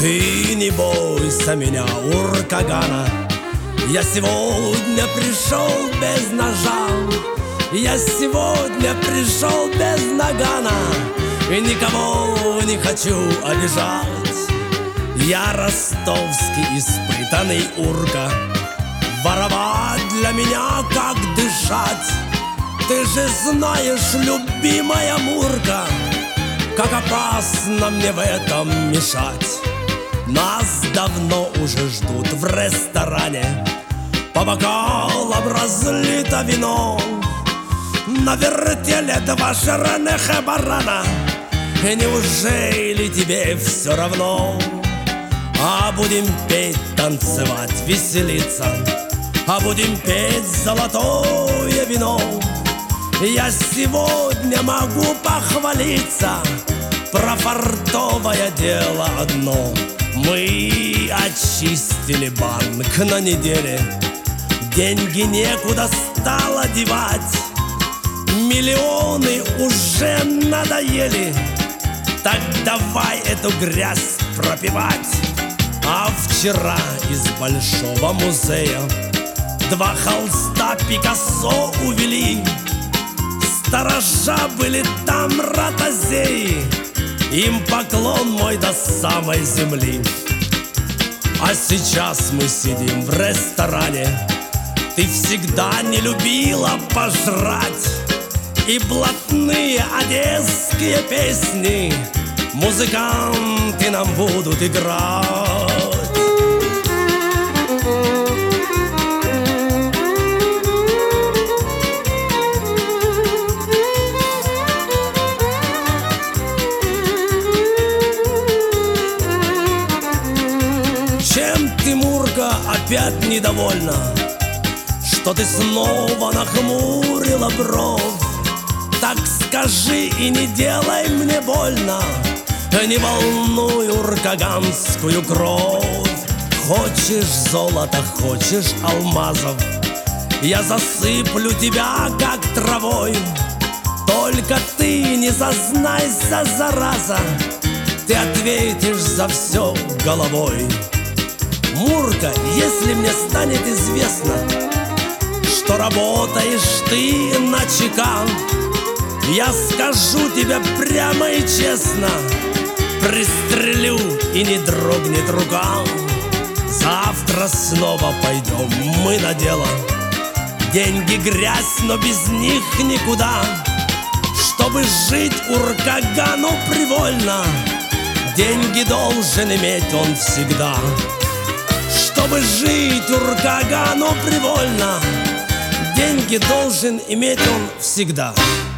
Ты не бойся меня, Уркагана. Я сегодня пришел без ножа, я сегодня пришел без нагана, и никого не хочу обижать. Я ростовский испытанный урка, воровать для меня как дышать. Ты же знаешь, любимая Мурка, как опасно мне в этом мешать. Нас давно уже ждут в ресторане, по бокалам разлито вино, на вертеле два жирных барана. И неужели тебе все равно? А будем петь, танцевать, веселиться, а будем петь золотое вино. Я сегодня могу похвалиться, про фартовое дело одно. Мы очистили банк на неделе, деньги некуда стало девать. Миллионы уже надоели, так давай эту грязь пропивать. А вчера из Большого музея два холста Пикассо увели. Сторожа были там ротозеи, им поклон мой до самой земли. А сейчас мы сидим в ресторане. Ты всегда не любила пожрать, и блатные одесские песни музыканты нам будут играть. Чем ты, Мурка, опять недовольна? Что ты снова нахмурила бровь? Так скажи и не делай мне больно, не волнуй уркаганскую кровь. Хочешь золота, хочешь алмазов, я засыплю тебя как травой. Только ты не зазнайся, зараза, ты ответишь за все головой. Мурка, если мне станет известно, что работаешь ты на ЧК, я скажу тебе прямо и честно, пристрелю и не дрогнет рука. Завтра снова пойдем мы на дело. Деньги грязь, но без них никуда. Чтобы жить Уркагану привольно, деньги должен иметь он всегда. Чтобы жить Уркагану привольно, деньги должен иметь он всегда.